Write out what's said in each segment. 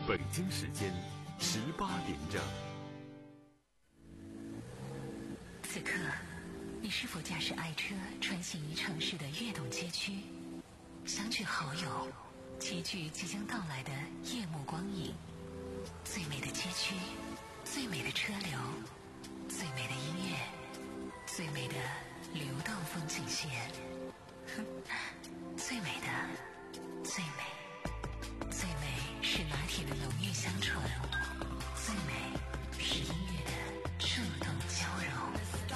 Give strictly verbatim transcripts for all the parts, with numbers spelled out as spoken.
北京时间十八点整。 此刻，你是否驾驶爱车穿行于城市的跃动街区，相聚好友，齐聚即将到来的夜幕光影？最美的街区，最美的车流，最美的音乐，最美的流动风景线，最美的，最美，最美是拿铁的浓郁香醇，最美是音乐的触动交融。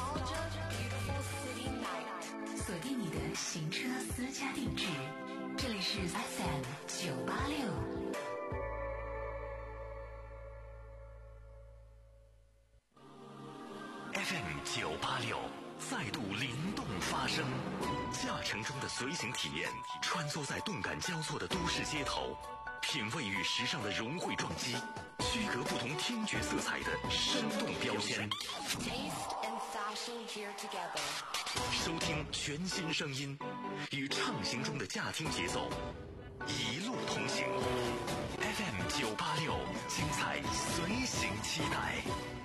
锁定你的行车私家定制，这里是 F M 九八六。 F M 九八六再度灵动发声，驾乘中的随行体验，穿梭在动感交错的都市街头，品味与时尚的融汇撞击，区隔不同听觉色彩的生动标签。收听全新声音，与畅行中的驾听节奏一路同行。F M 九八六，精彩随行期待。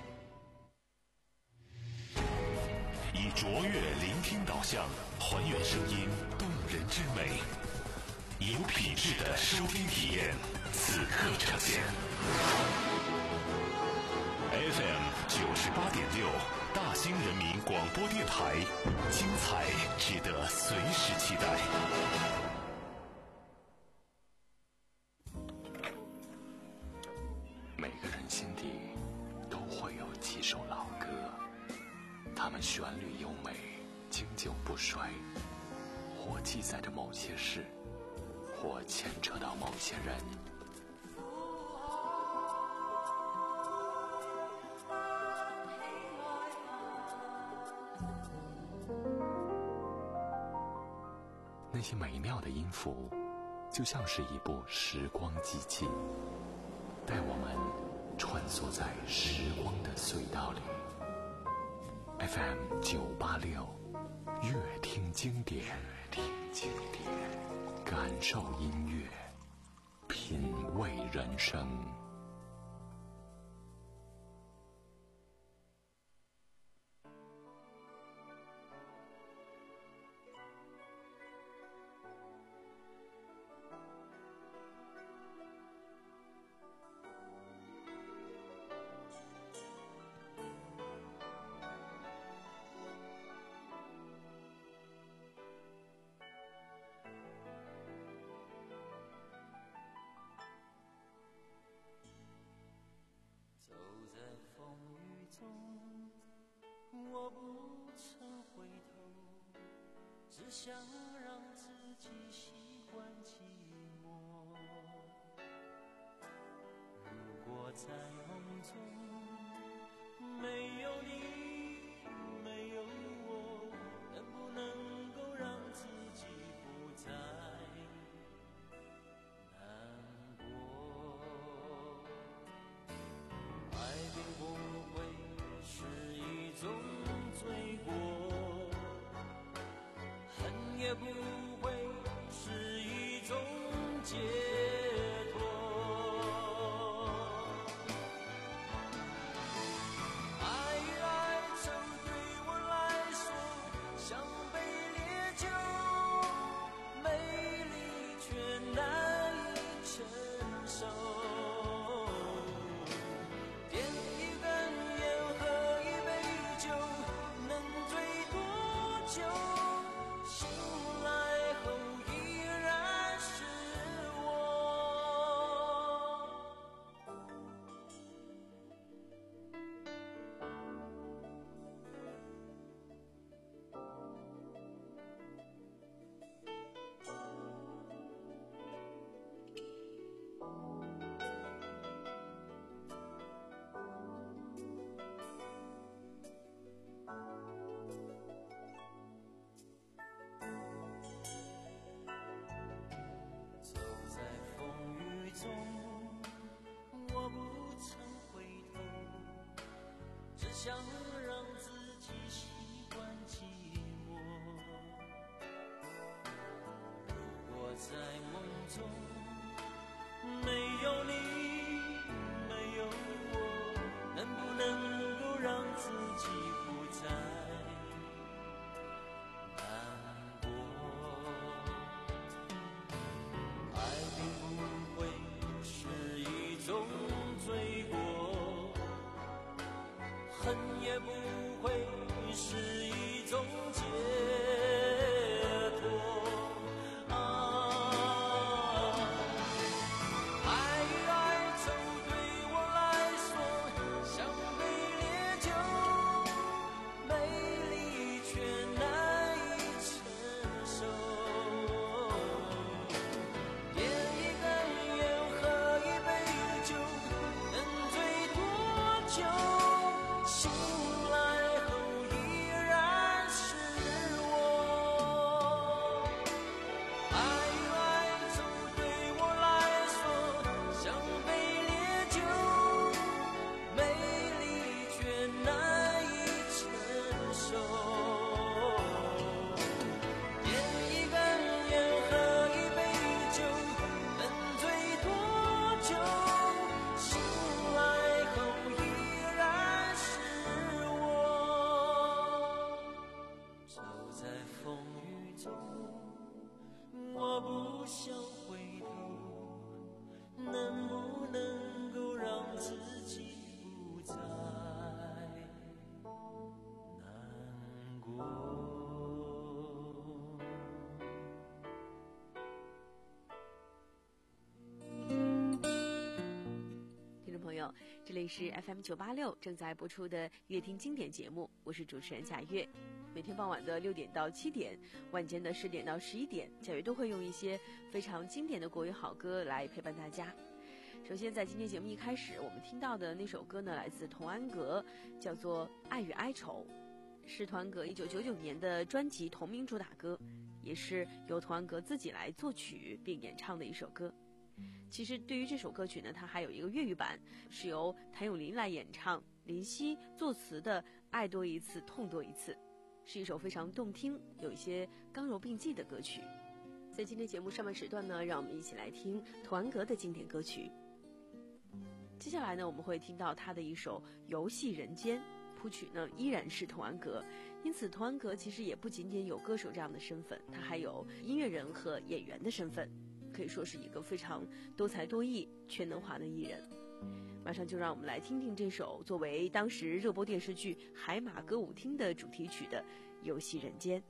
以卓越聆听导向，还原声音动人之美，有品质的收听体验，此刻呈现。F M 九十八点六，大兴人民广播电台，精彩值得随时期待。每个人心底都会有几首老歌，它们旋律优美，经久不衰，或记载着某些事，或牵扯到某些人。那些美妙的音符，就像是一部时光机器，带我们穿梭在时光的隧道里。F M 九八六，乐听经典，乐听经典，感受音乐，品味人生。 走在风雨中，我不曾回头，只想让自己习惯寂寞。如果在梦中没有你，没有我，能不能够让自己不再难过？爱并不会是一种罪过，恨也不会是一种解脱。爱与哀愁对我来说像杯烈酒，美丽却难以承受。想让自己习惯寂寞。如果在梦中没有你， 这里是 F M 九八六正在播出的乐听经典节目，我是主持人贾月。每天傍晚的六点到七点，晚间的十点到十一点，贾月都会用一些非常经典的国语好歌来陪伴大家。首先在今天节目一开始，我们听到的那首歌呢，来自童安格，叫做《爱与哀愁》，是童安格一九九九年的专辑同名主打歌，也是由童安格自己来作曲并演唱的一首歌。其实对于这首歌曲呢，它还有一个粤语版，是由谭咏麟来演唱，林夕作词的《爱多一次痛多一次》，是一首非常动听有一些刚柔并济的歌曲。在今天节目上半时段呢，让我们一起来听童安格的经典歌曲。接下来呢，我们会听到他的一首《游戏人间》，谱曲呢依然是童安格，因此童安格其实也不仅仅有歌手这样的身份，他还有音乐人和演员的身份，可以说是一个非常多才多艺、全能华的艺人。马上就让我们来听听这首作为当时热播电视剧《海马歌舞厅》的主题曲的《游戏人间》。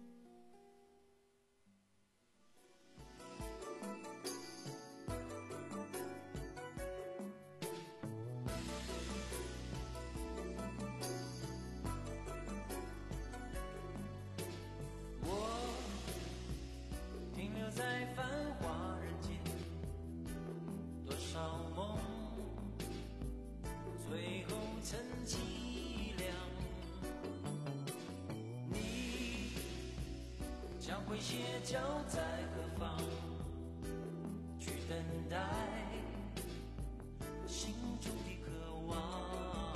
在繁华人间，多少梦最后成凄凉。你将会歇脚在何方，去等待心中的渴望。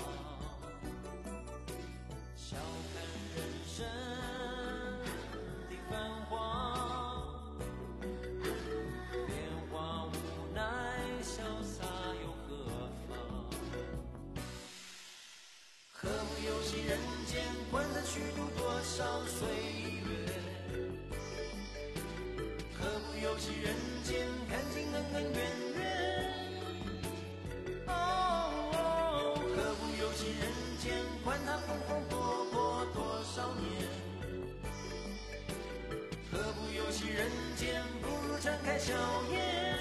笑看人生的繁华，游戏人间，换得虚度多少岁月？何不游戏人间，看尽恩恩怨怨？哦，何不游戏人间，管他风风火火多少年？何不游戏人间，不如展开笑颜，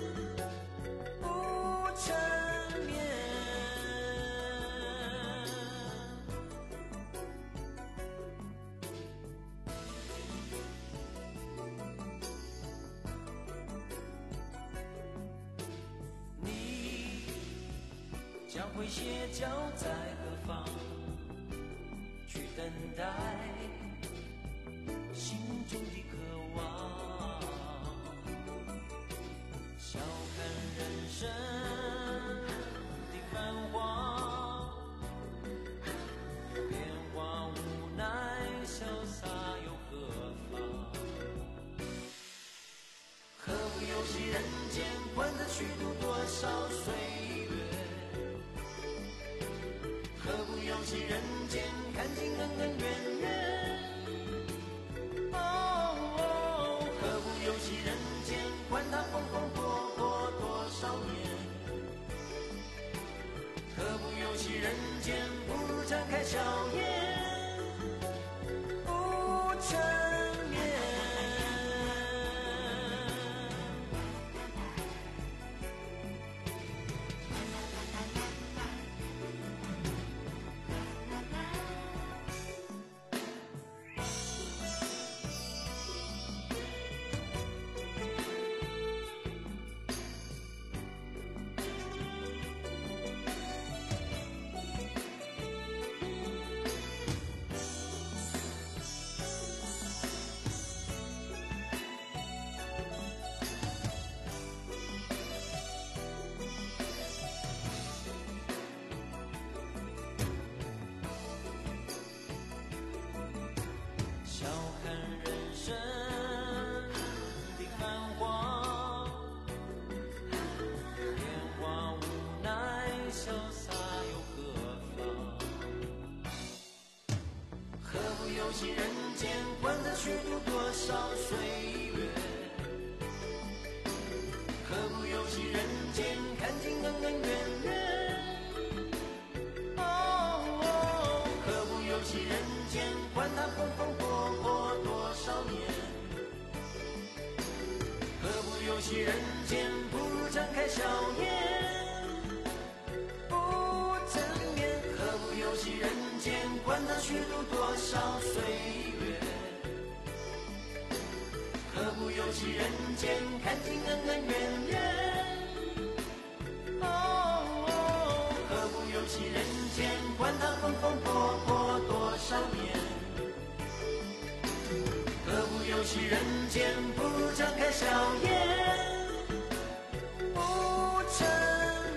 不缠绵。将会歇脚在何方，去等待心中的渴望。笑看人生的繁华，变化无奈，潇洒又何妨？何不游戏人间，换得虚度多少岁月？何不游戏人间，看尽恩恩怨怨？哦，何不游戏人间，管他风风火火多少年？何不游戏人间，不如展开笑颜，不缠绵。游戏人间，换得虚度多少岁月？何不游戏人间，看尽恩恩怨怨？哦，何不游戏人间，管他风风火火多少年？何不游戏人间，不如展开笑颜，不戏人间，看尽恩恩怨怨。哦，何不游戏人间，管他风风火火多少年。何不游戏人间，不如张开笑颜，不沉眠。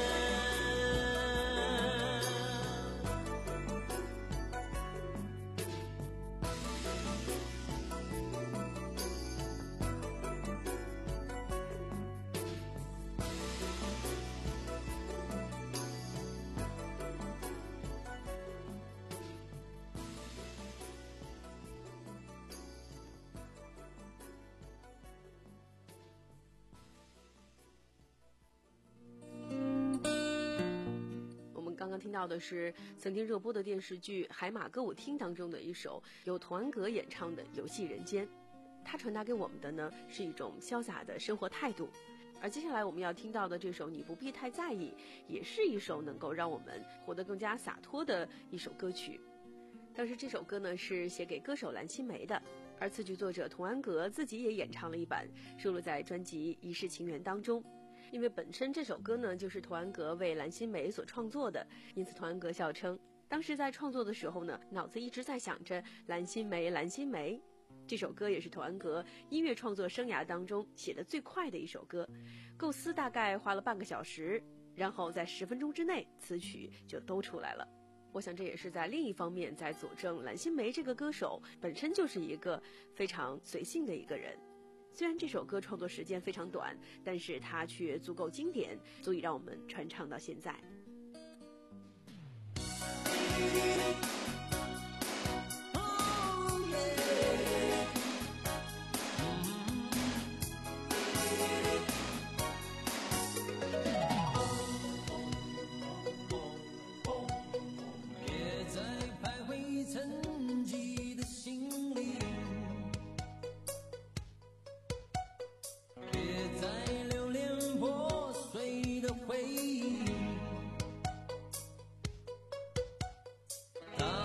刚刚听到的是曾经热播的电视剧《海马歌舞厅》当中的一首由童安格演唱的《游戏人间》，它传达给我们的呢是一种潇洒的生活态度。而接下来我们要听到的这首《你不必太在意》，也是一首能够让我们活得更加洒脱的一首歌曲。当时这首歌呢是写给歌手蓝心湄的，而词曲作者童安格自己也演唱了一版，收录在专辑《一世情缘》当中。因为本身这首歌呢就是童安格为蓝心湄所创作的，因此童安格笑称当时在创作的时候呢，脑子一直在想着蓝心湄蓝心湄。这首歌也是童安格音乐创作生涯当中写的最快的一首歌，构思大概花了半个小时，然后在十分钟之内词曲就都出来了。我想这也是在另一方面在佐证蓝心湄这个歌手本身就是一个非常随性的一个人。虽然这首歌创作时间非常短，但是它却足够经典，足以让我们传唱到现在。 别再徘徊沉寂的心里，当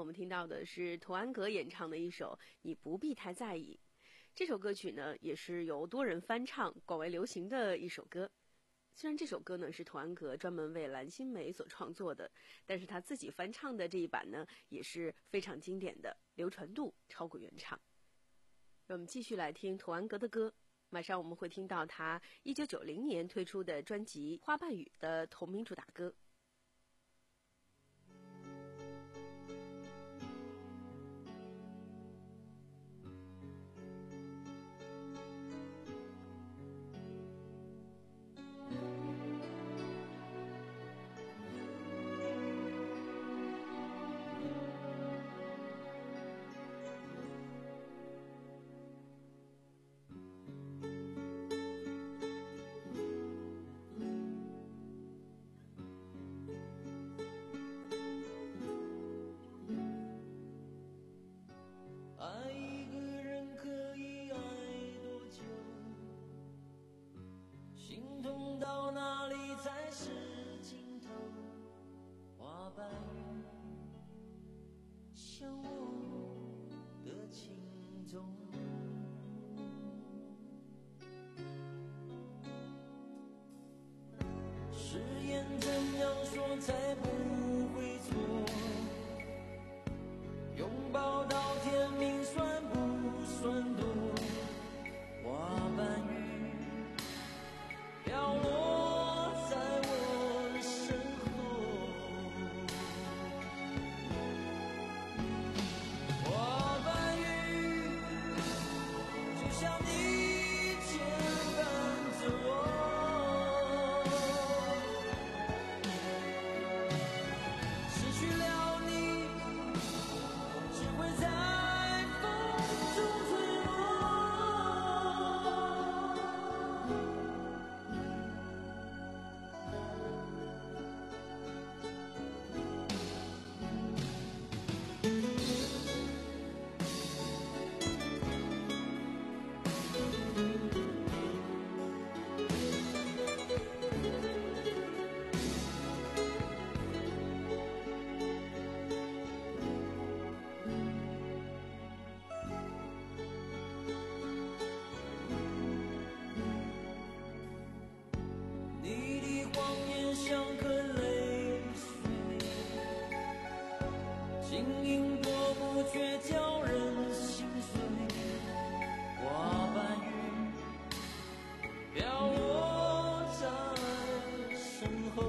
我们听到的是童安格演唱的一首《你不必太在意》。这首歌曲呢，也是由多人翻唱、广为流行的一首歌。虽然这首歌呢是童安格专门为蓝心湄所创作的，但是他自己翻唱的这一版呢，也是非常经典的，流传度超过原唱。我们继续来听童安格的歌，马上我们会听到他一九九零年推出的专辑《花瓣雨》的同名主打歌。 誓言怎样说才不会错？拥抱到天明算不算多？花瓣雨飘落在我身后，花瓣雨就像你牵绊着我。却叫人心碎，花瓣雨飘落在身后，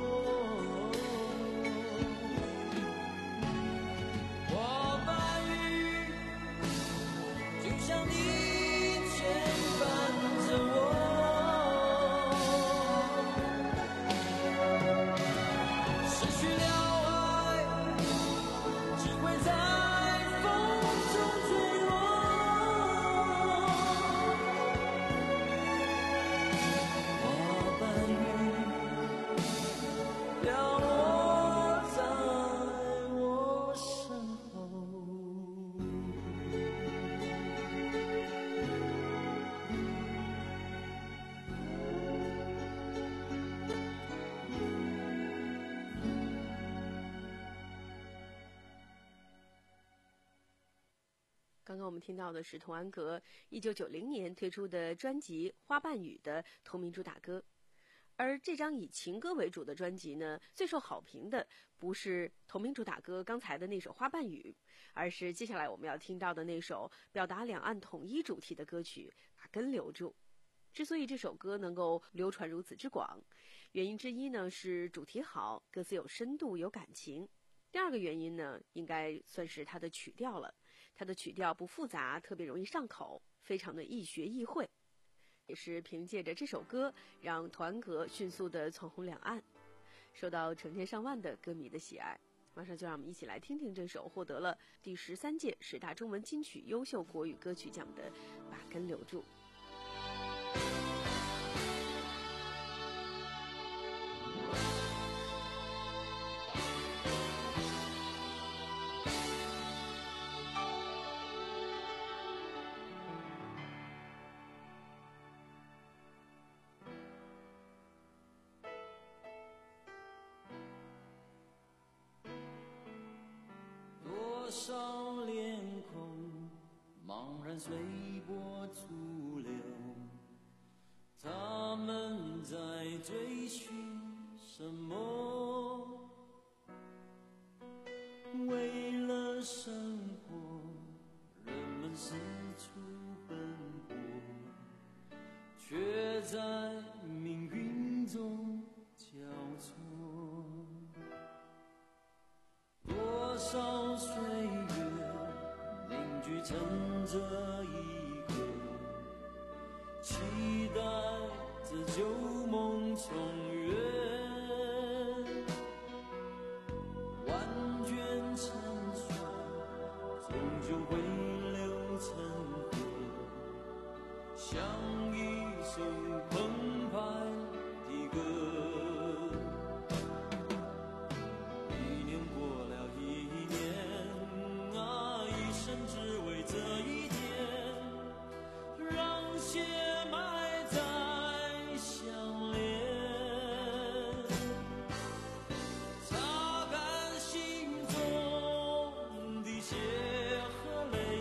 花瓣雨就像你牵绊着我。 刚刚我们听到的是童安格一九九零年推出的专辑《花瓣雨》的同名主打歌。而这张以情歌为主的专辑呢，最受好评的不是同名主打歌刚才的那首《花瓣雨》，而是接下来我们要听到的那首表达两岸统一主题的歌曲《把根留住》。之所以这首歌能够流传如此之广，原因之一呢是主题好，歌词有深度有感情。第二个原因呢，应该算是它的曲调了。它的曲调不复杂，特别容易上口，非常的易学易会。也是凭借着这首歌，让童安格迅速的窜红两岸，受到成千上万的歌迷的喜爱。马上就让我们一起来听听这首获得了第十三届十大中文金曲优秀国语歌曲奖的《把根留住》。 多随波逐流，他们在追寻什么？为了生活，人们四处奔波，却在命运中交错。多少岁月凝聚成这一刻，期待着旧梦重圆，万卷成水，终究会流成河，像一首澎湃的歌。一年过了一年啊，一生只为这一天，让血埋在相连，擦干心中的血和泪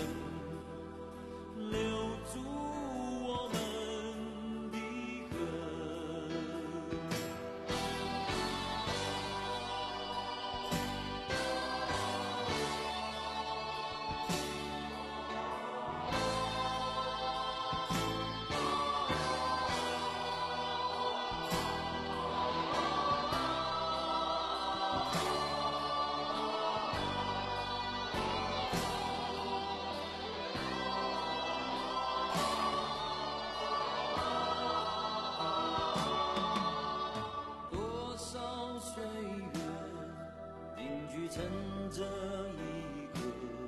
痕，留住我们的根。多少岁月凝聚成这一刻，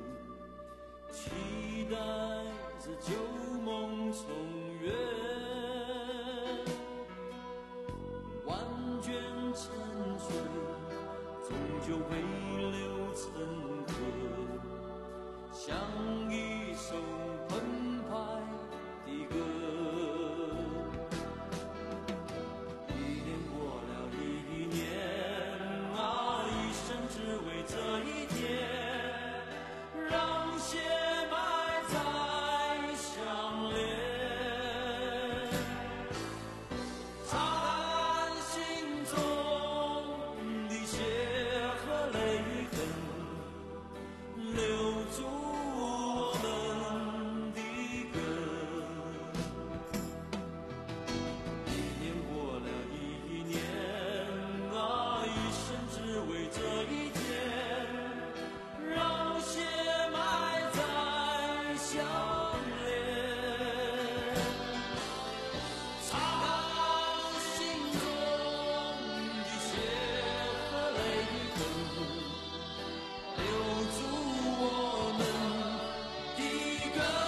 期待着旧梦重圆，万卷成水，终究会流成河，像一首澎湃的歌。一年过了一年啊，一生只为这一天，让血埋在相连，擦干心中的血和泪痕，留住我们的根。一年过了一年啊，一生只为这一天，让血埋在相连，擦干心中的血和泪痕，留住我们的根。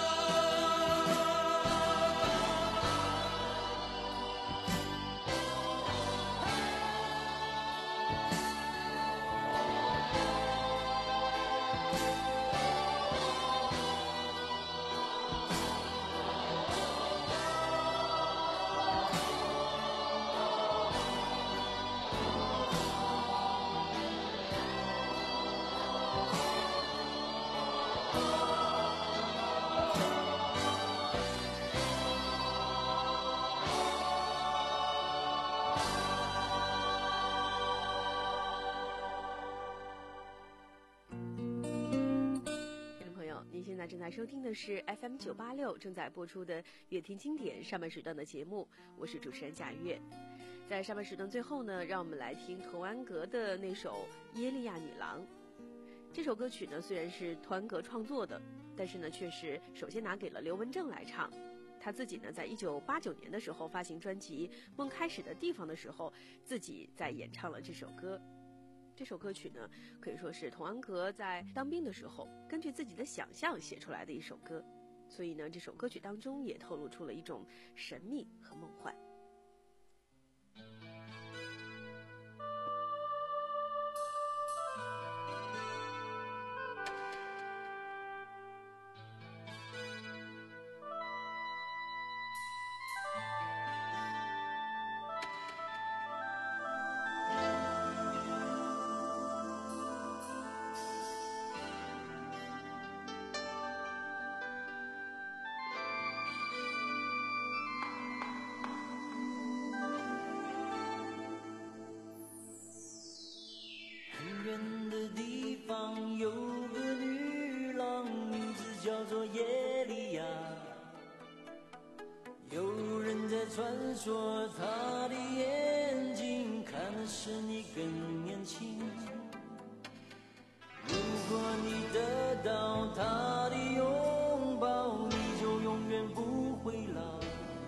听众朋友，您现在正在收听的是 F M 九八六正在播出的《乐听经典》上半时段的节目，我是主持人贾月。在上半时段最后呢，让我们来听童安格的那首《耶利亚女郎》。这首歌曲呢，虽然是童安格创作的，但是呢，却是首先拿给了刘文正来唱。他自己呢，在一九八九年的时候发行专辑《梦开始的地方》的时候，自己在演唱了这首歌。这首歌曲呢，可以说是童安格在当兵的时候根据自己的想象写出来的一首歌，所以呢，这首歌曲当中也透露出了一种神秘和梦幻。 传说，他的眼睛看的是你更年轻。如果你得到他的拥抱，你就永远不会老。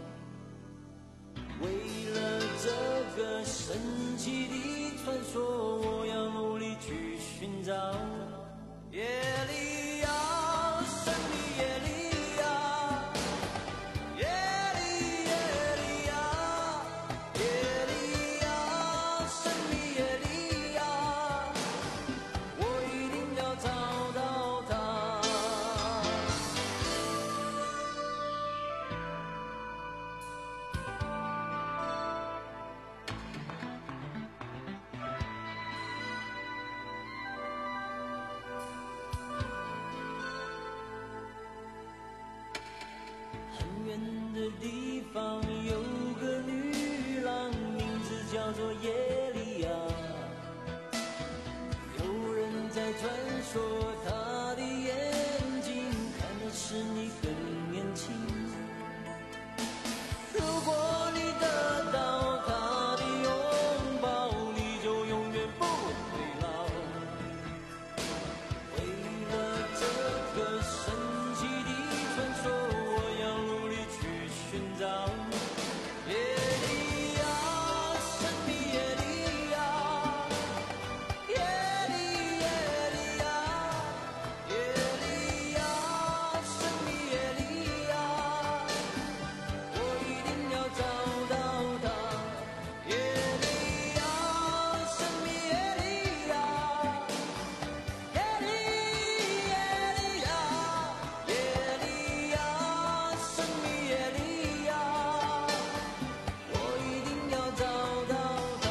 为了这个神奇的传说，我要努力去寻找。耶利亚，神秘耶利亚，耶利耶利亚，耶利亚，神秘耶利亚，我一定要找到他。很远的地方有个女郎，名字叫做耶利亚。有人在传说，她的眼睛看的是你更年轻。如果你得到她的拥抱，你就永远不会老。为了这个神奇的传说，我要努力去寻找。耶利亚，神秘耶利亚，耶利耶利亚，耶利亚，神秘耶利亚，我一定要找到他。耶利亚，神秘耶利亚，耶利耶利亚，耶利亚，神秘耶利亚，我一定要找到他。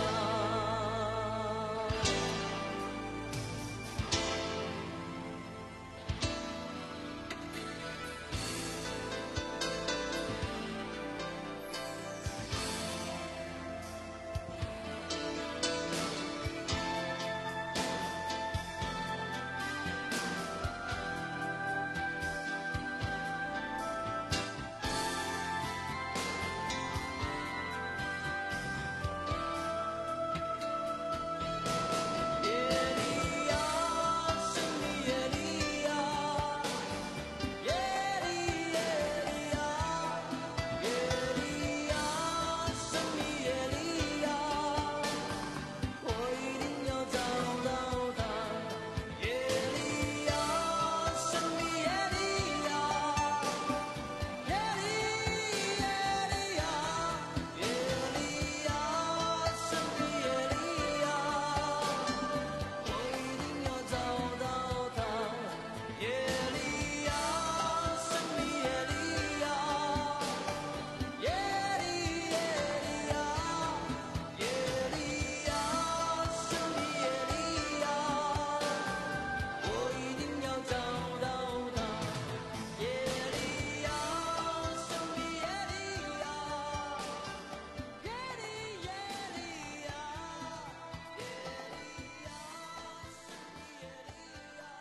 耶利亚，神秘耶利亚，耶利耶利亚，耶利亚，神秘耶利亚，我一定要找到他。耶利亚，神秘耶利亚，耶利耶利亚，耶利亚，神秘耶利亚，我一定要找到他。耶利亚，神秘耶利亚，耶利耶利亚，耶利亚，神秘耶利亚，我一定要找到他。耶利亚，神秘耶利亚，耶利耶利亚，耶利亚，神秘耶利亚。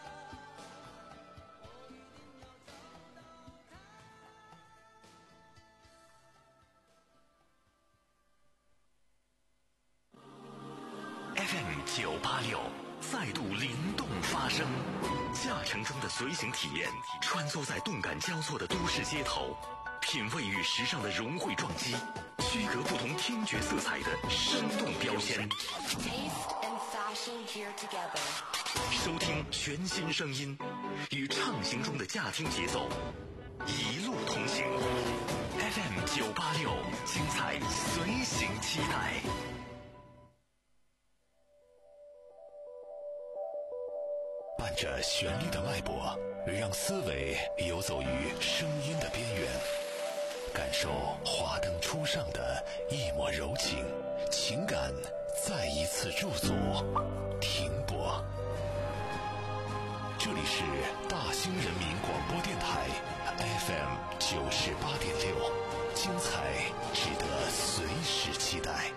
F M 九八六再度灵动发声，驾乘中的随行体验，穿梭在动感交错的都市街头，品味与时尚的融汇撞击，区隔不同听觉色彩的生动标签。 Taste and fashion here together. 收听全新声音，与畅行中的驾听节奏，一路同行。F M 九八六，精彩随行期待。伴着旋律的脉搏，让思维游走于声音的边缘，感受华灯初上的一抹柔情，情感再一次驻足停泊。这里是大兴人民广播电台 F M 九十八点六，精彩值得随时期待。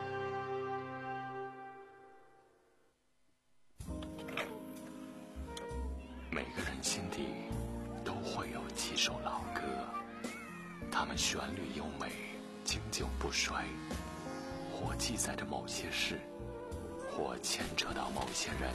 每个人心底都会有几首老歌，它们旋律优美， 经久不衰，或记载着某些事，或牵扯到某些人。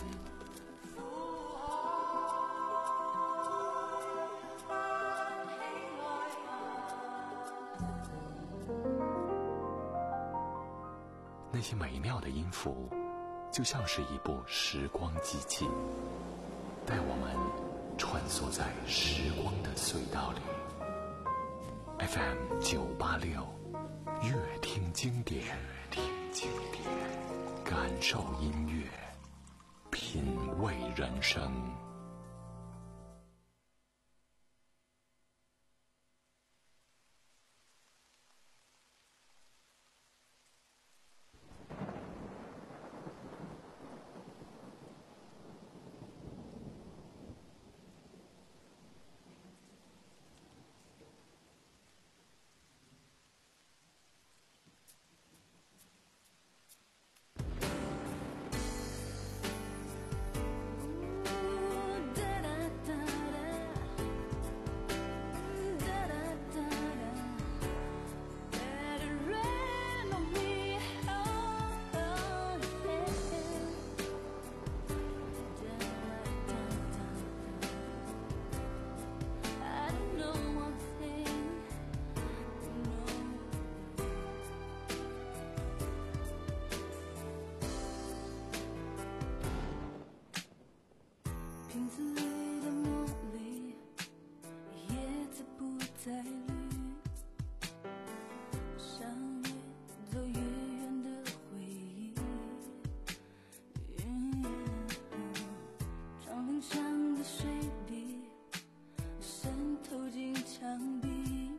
那些美妙的音符，就像是一部时光机器，带我们穿梭在时光的隧道里。F M 九八六，乐听经典，乐听经典，感受音乐，品味人生。 瓶子里的茉莉，叶子不再绿，想越走越远的回忆，嗯、窗棂上的水滴渗透进墙壁，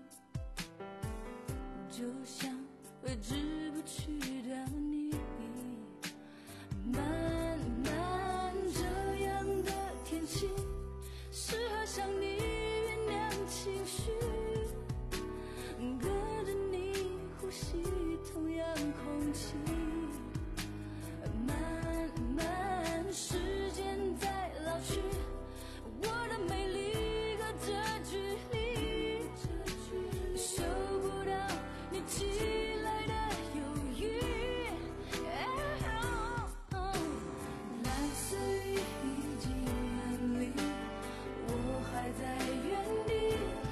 就像挥之不去的你，慢慢这样的天气适合向你酝酿情绪，跟着你呼吸同样空气，慢慢时间在老去，我的美丽隔着距离，嗅不到你寄来的忧郁，蓝色雨已经远离，我还在原地，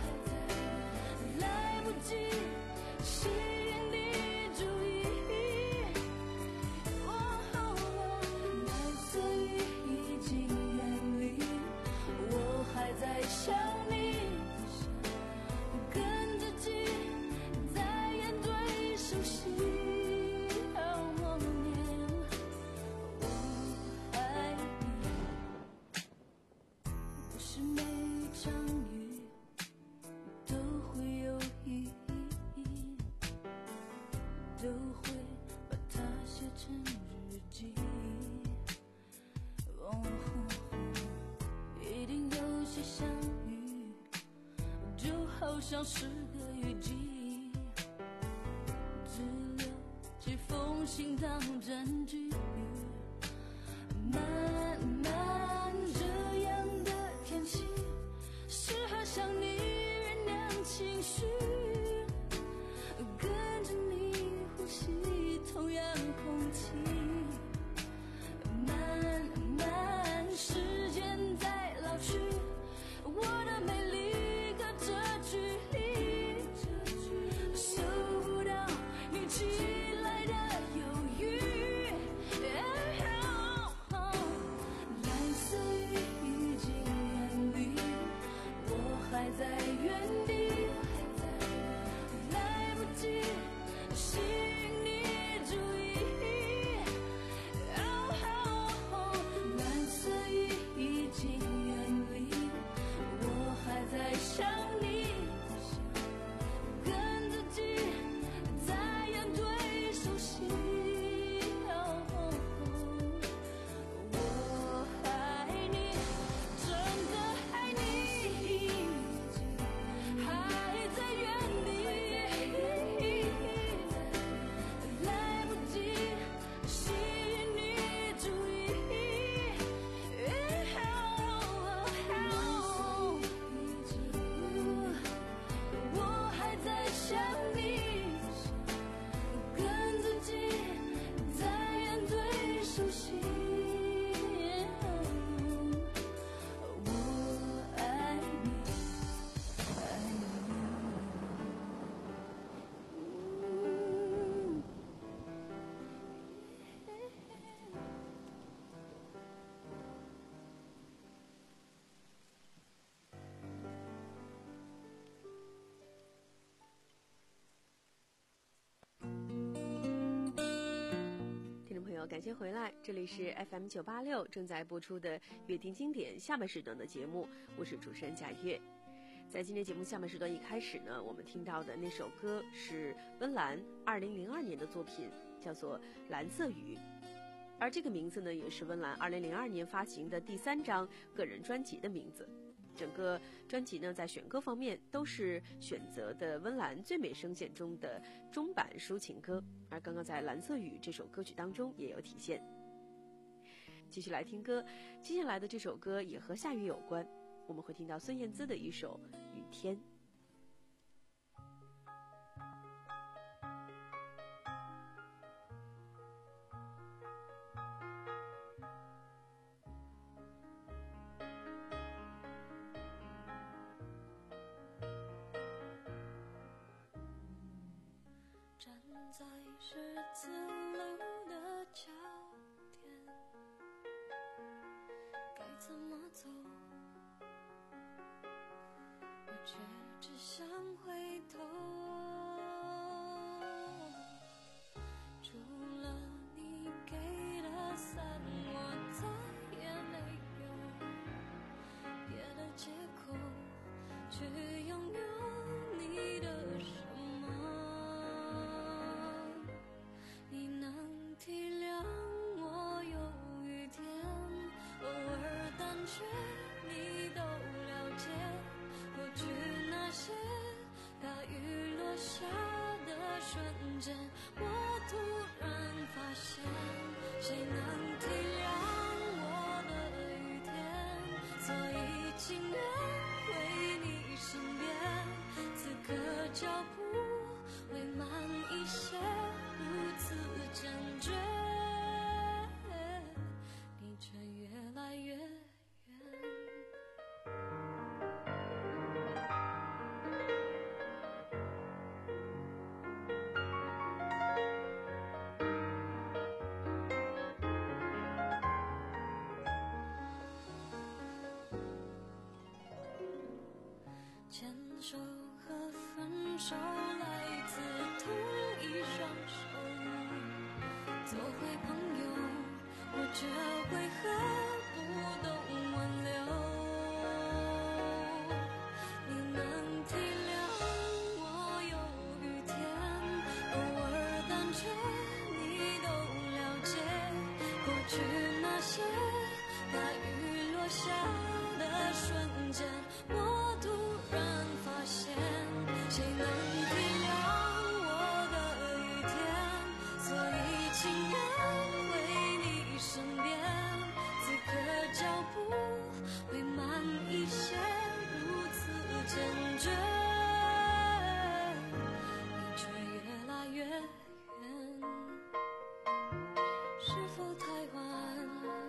来不及吸引你注意，蓝色雨已经远离，我还在想你，跟自己在演对手戏，默念我爱你。不是每一场雨都会有意义，都会把它写成日记，哦，一定有些相遇就好像是个雨季，只留几封信当证据，慢慢这样的天气适合向你酝酿情绪，跟着你呼吸同样空气，慢慢时间在老去，我的美丽隔着距离，嗅不到你寄来的忧郁，蓝色雨已经远离，我还在原地， 好，感谢回来，这里是 F M 九八六正在播出的乐听经典下半时段的节目，我是主持人贾月。在今天节目下半时段一开始呢，我们听到的那首歌是温岚二零零二年的作品，叫做《蓝色雨》，而这个名字呢，也是温岚二零零二年发行的第三张个人专辑的名字。整个专辑呢，在选歌方面都是选择的温岚最美声线中的中版抒情歌，而刚刚在《蓝色雨》这首歌曲当中也有体现。继续来听歌，接下来的这首歌也和下雨有关，我们会听到孙燕姿的一首《雨天》。 站在十字路的交点，该怎么走？我却只想回头。除了你给的伞，我再也没有别的借口去拥有你的手。你能体谅我有雨天，偶尔胆怯你都了解。过去那些大雨落下的瞬间，我突然发现，谁能体谅我的雨天？所以情愿回你身边，此刻脚步会慢一些，如此坚决，你却越来越远。牵手和分手来自同一双手，做回朋友，我却为何不懂挽留？你能体谅我有雨天，偶尔胆怯你都了解。过去那些大雨落下的瞬间，我突然发现，谁能体谅我的雨天？所以情愿回你身边，此刻脚步会慢一些，如此坚决，你却越来越远。是否太晚？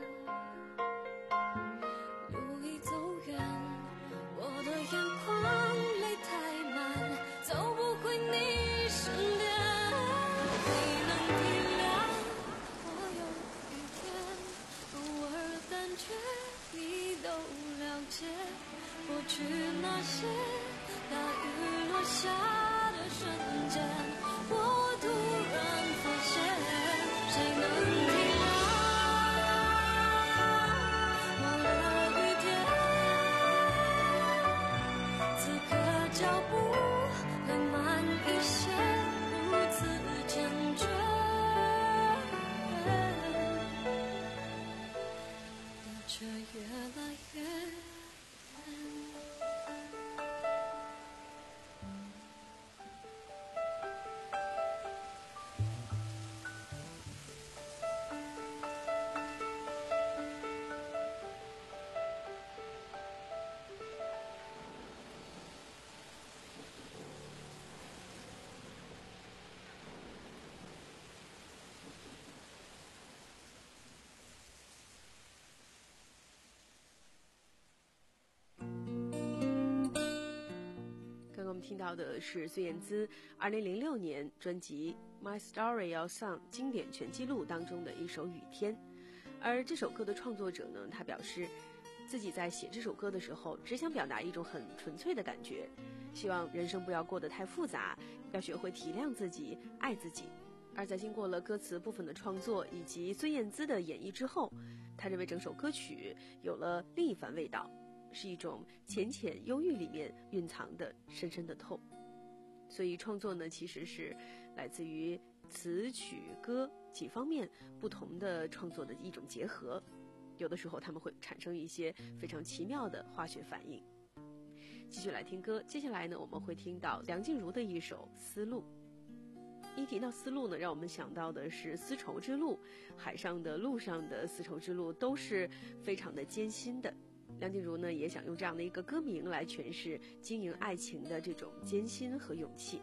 路已走远，我的眼眶泪太满，走不回你身边。你能体谅我有雨天，偶尔胆怯你都了解。过去那些大雨落下的瞬间，我突然发现，谁能体谅我的雨天？此刻脚步会慢一些，如此坚决，你却越来越远。 我们听到的是孙燕姿二零零六年专辑《My Story Your Song》经典全记录当中的一首《雨天》。而这首歌的创作者呢，他表示自己在写这首歌的时候，只想表达一种很纯粹的感觉，希望人生不要过得太复杂，要学会体谅自己，爱自己。 而在经过了歌词部分的创作以及孙燕姿的演绎之后，他认为整首歌曲有了另一番味道，是一种浅浅忧郁里面蕴藏的深深的痛。所以创作呢，其实是来自于词曲歌几方面不同的创作的一种结合，有的时候他们会产生一些非常奇妙的化学反应。继续来听歌，接下来呢，我们会听到梁静茹的一首《丝路》。一提到丝路呢，让我们想到的是丝绸之路，海上的、路上的丝绸之路都是非常的艰辛的。梁静茹呢，也想用这样的一个歌名来诠释经营爱情的这种艰辛和勇气。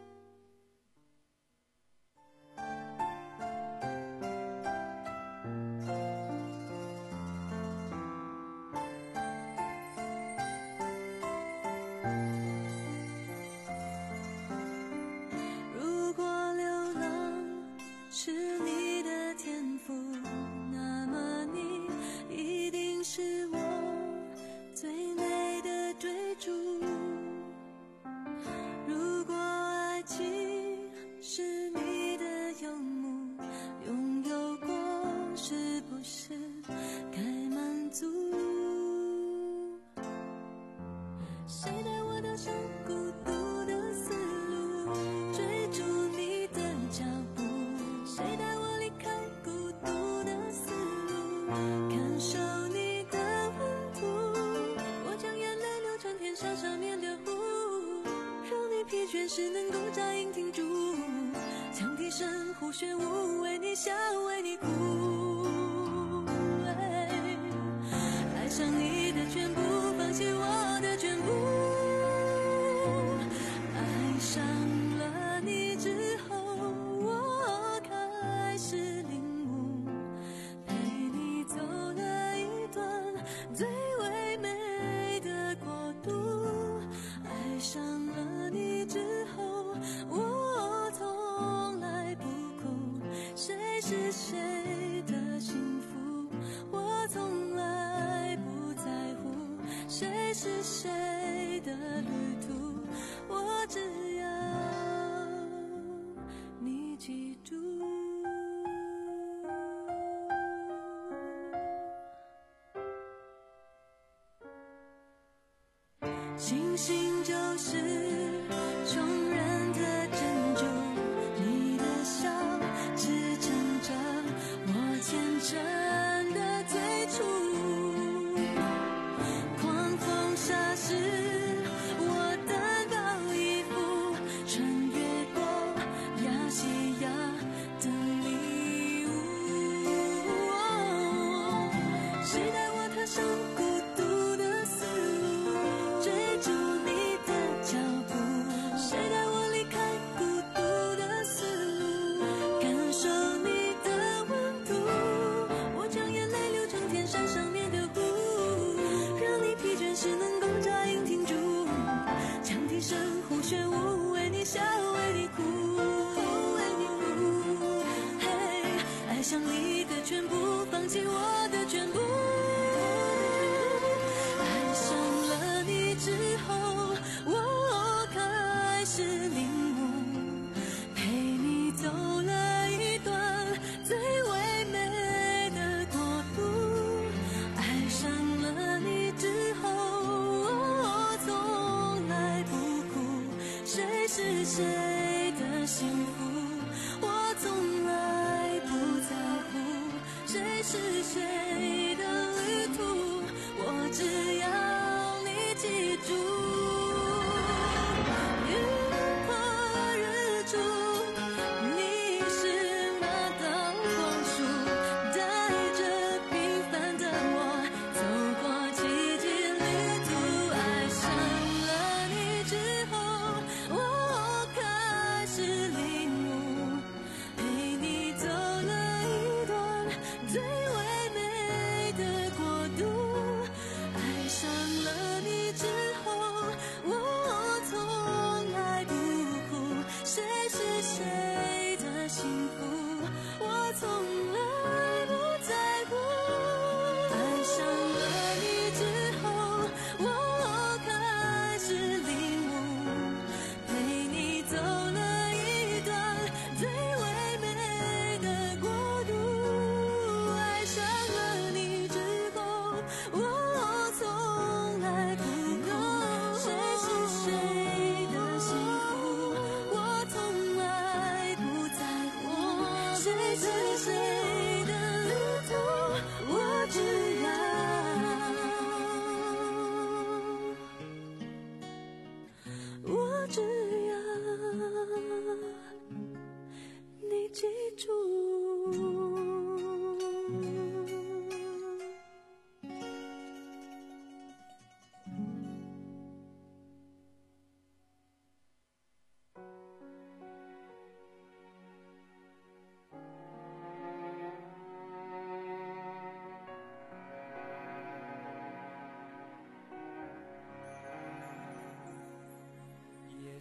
是能够扎营停住，羌笛声呼旋舞，为你笑，为你哭。爱上你的全部，放弃我的全部。爱上了你之后，我开始领悟，陪你走了一段最唯美的国度。爱上了你之后，我从来不哭，谁是谁的幸福，我从来不在乎，谁是谁的旅途，我只要你记住。星星就是穷人的珍珠，你的笑支撑着我虔诚的最初。狂风沙时，我单薄衣服，穿越过亚细亚的礼物。谁带我踏上孤独的丝路，追逐你的脚步，谁带我离开孤独的丝路，感受你的温度。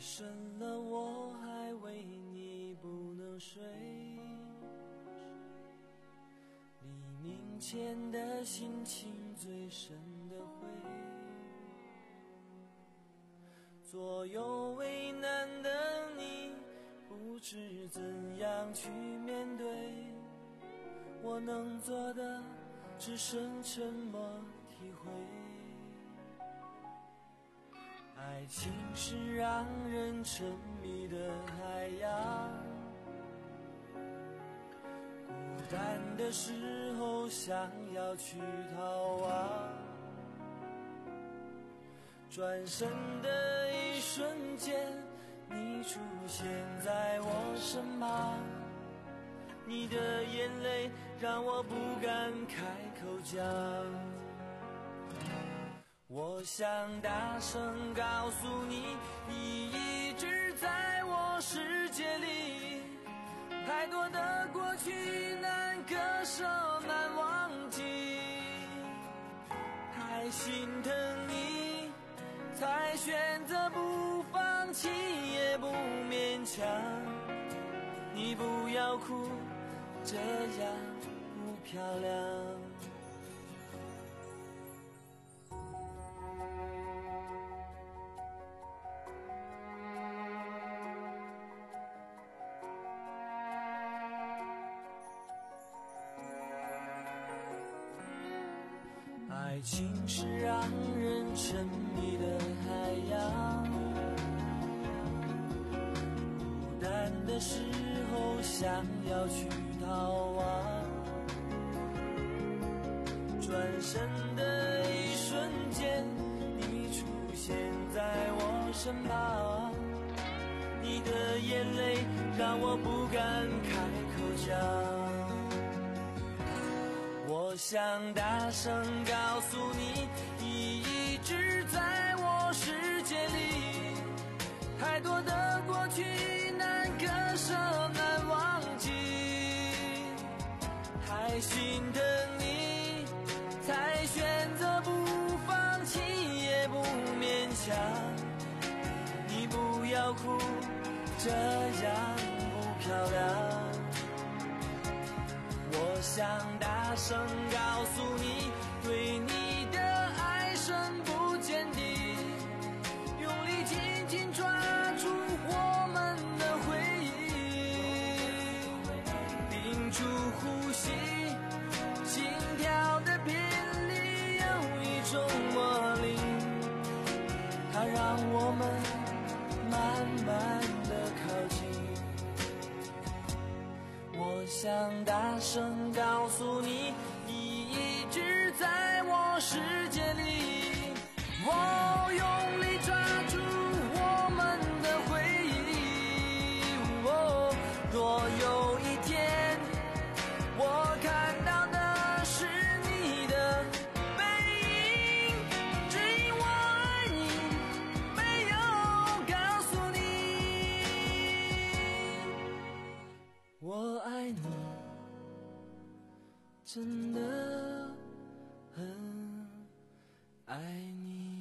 深了我还为你不能睡，黎明前的心情最深的灰，左右为难的你不知怎样去面对，我能做的只剩沉默体会。爱情是让人沉迷的海洋，孤单的时候想要去逃亡，转身的一瞬间你出现在我身旁，你的眼泪让我不敢开口讲，我想大声告诉你，你一直在我世界里，太多的过去难割舍难忘记，太心疼你才选择不放弃也不勉强，你不要哭，这样不漂亮。爱情是让人沉迷的海洋，孤单的时候想要去逃亡，转身的一瞬间你出现在我身旁，你的眼泪让我不敢开口讲，我想大声告诉你，你一直在我世界里，太多的过去难割舍难忘记，太心疼你才选择不放弃也不勉强，你不要哭，这样不漂亮，我想大声告诉你，对你的爱深不见底，用力紧紧抓住我们的回忆，屏住呼吸，心跳的频率有一种魔力，它让我们慢慢的靠近，我想大声告诉你，你一直在我世界里，我用力抓住我们的回忆，哦，若有一天我看到的是你的背影，只因我爱你没有告诉你，我爱你真的很爱你。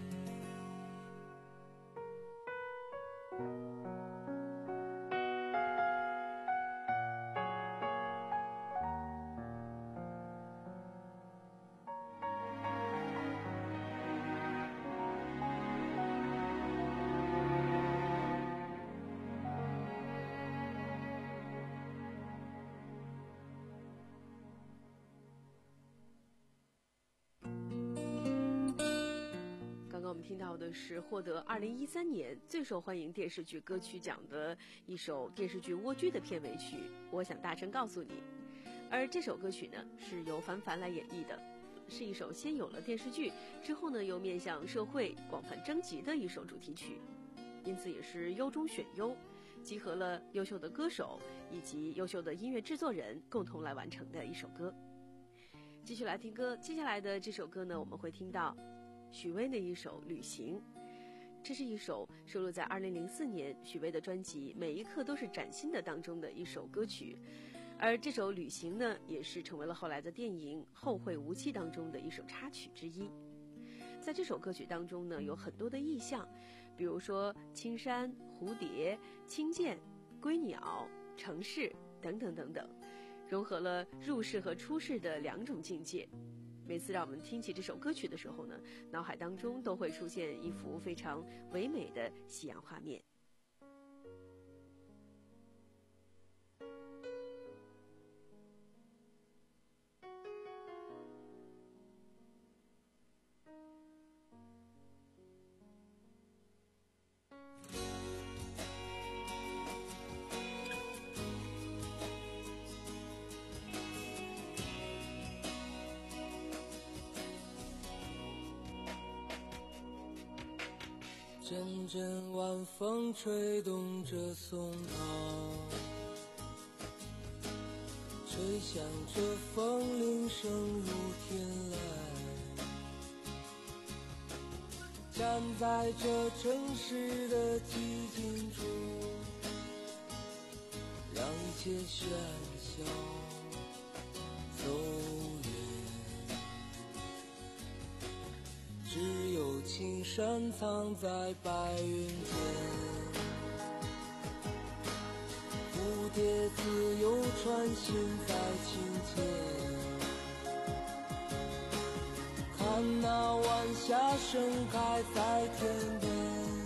我们听到的是获得二零一三年最受欢迎电视剧歌曲奖的一首电视剧《蜗居》的片尾曲《我想大声告诉你》，而这首歌曲呢是由凡凡来演绎的，是一首先有了电视剧之后呢又面向社会广泛征集的一首主题曲，因此也是优中选优，集合了优秀的歌手以及优秀的音乐制作人共同来完成的一首歌。继续来听歌，接下来的这首歌呢我们会听到许巍的一首《旅行》，这是一首收录在二零零四年许巍的专辑《每一刻都是崭新的》当中的一首歌曲，而这首《旅行》呢，也是成为了后来的电影《后会无期》当中的一首插曲之一。在这首歌曲当中呢，有很多的意象， 比如说青山、蝴蝶、青涧、归鸟、城市等等等等，融合了入世和出世的两种境界。每次让我们听起这首歌曲的时候呢，脑海当中都会出现一幅非常唯美的夕阳画面。 阵阵晚风吹动着松涛，吹响着风铃声如天籁。站在这城市的寂静处，让一切喧嚣走远。只有青山藏在白云间，蝴蝶自由穿行在清涧。看那晚霞盛开在天边，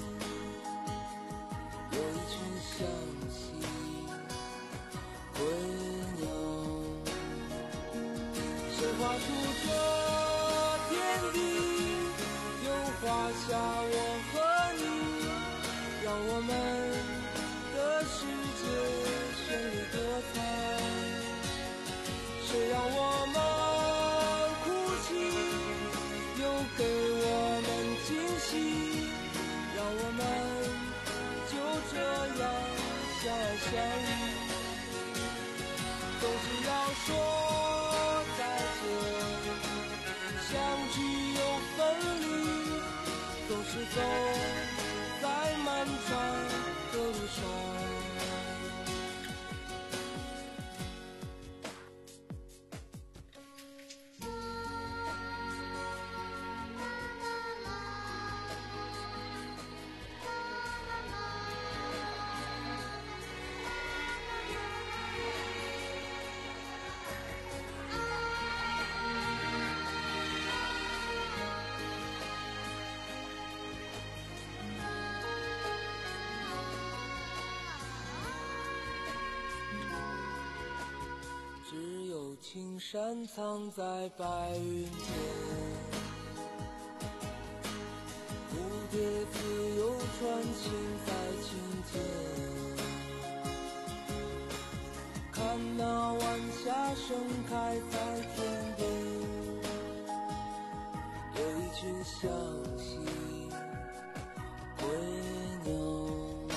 有一群向西归鸟，谁画出这天地，画下我和你，让我们的世界绚丽多彩。谁让我们哭泣，又给我们惊喜，让我们就这样相爱相依。总是要说再见，相聚又分离，总是走在漫长的路上。青山藏在白云间，蝴蝶自由穿行在清涧。看那晚霞盛开在天边，有一群向西归鸟。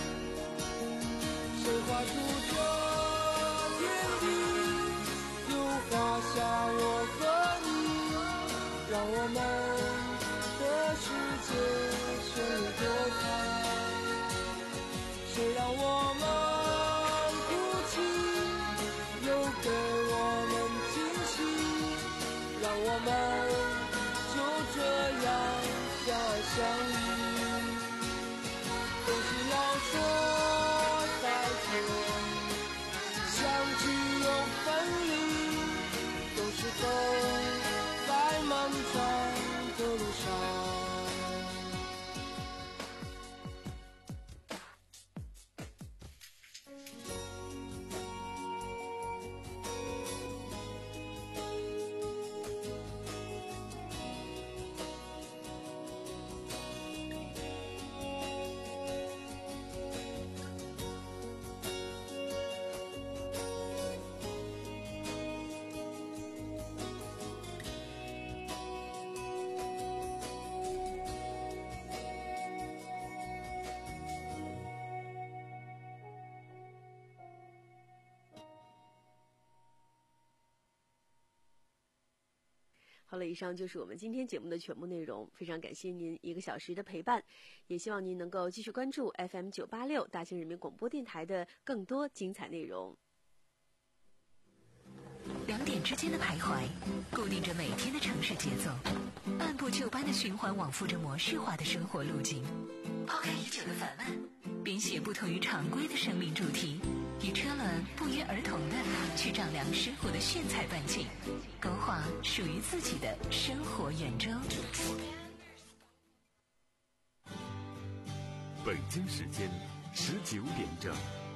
谁画出这天地，画下我和你，让我们的世界绚丽多彩。谁让我们哭泣，又给我们惊喜，让我们就这样相爱相依。总是要说再见，相聚又分离，是走在漫长的路上。 好了，以上就是我们今天节目的全部内容，非常感谢您一个小时的陪伴，也希望您能够继续关注 F M 九八六大庆人民广播电台的更多精彩内容。 两点之间的徘徊，固定着每天的城市节奏，按部就班的循环往复着模式化的生活路径。抛开一反问，编写不同于常规的生命主题，与车轮不约而同的去丈量生活的炫彩半径，勾画属于自己的生活圆周。 北京时间十九点整。